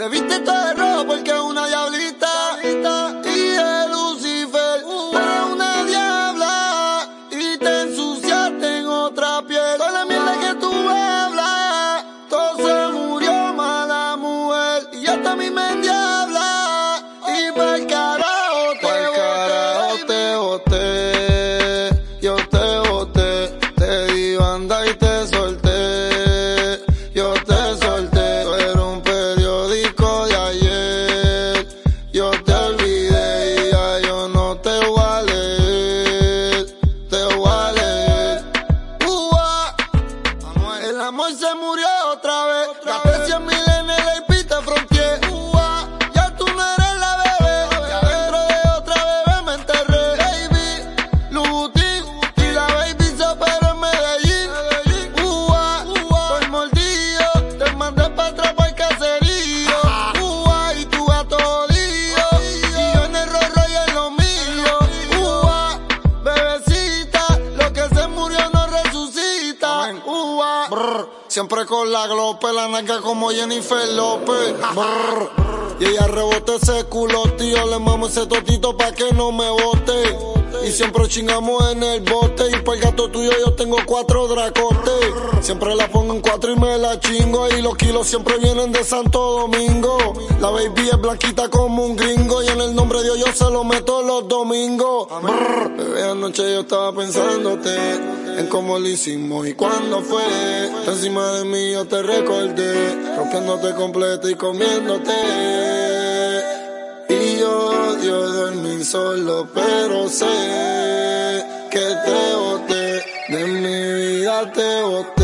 Se viste todo de rojo porque es una diablita. Y es Lucifer, tú eres una diabla. Y te ensuciaste en otra piel. Toda la mierda que tú hablas, todo se murió, mala mujer. Y hasta a mí me endiabla. Y pa'l carajo te boté. Yo te boté. Te di banda y te solté. Yo te solté. Tú eres un periódico de ayer. Yo te olvidé y ya yo no te voy a leer. Te voy a leer. El amor se murió otra vez. Gasté 100,000 en el IP, te fronteé. Ya tú no eres la bebé. Ya dentro de otra bebé me enterré. Baby, Lubutín. Y la baby se operó en Medellín. Por mordido, te mandé pa' atrás pa'l caserío. Y tu gato jodido. Y yo en el rollo y en lo mío. Bebecita, lo que se murió no resucita. Siempre con la glope, la nalga como Jennifer López. Y ella rebota ese culo, tío. Le mamo ese totito pa' que no me bote. Y siempre chingamos en el bote. Y por el gato tuyo yo tengo 4 dracotes. Siempre la pongo en 4 y me la chingo. Y los kilos siempre vienen de Santo Domingo. La baby es blanquita como un gringo. Y en el nombre de Dios yo se lo meto los domingos. Bebé, anoche yo estaba pensándote en cómo lo hicimos y cuándo fue. Encima de mí yo te recordé, rompiéndote completo y comiéndote. Y yo odio dormir solo, pero sé que te boté, de mi vida te boté.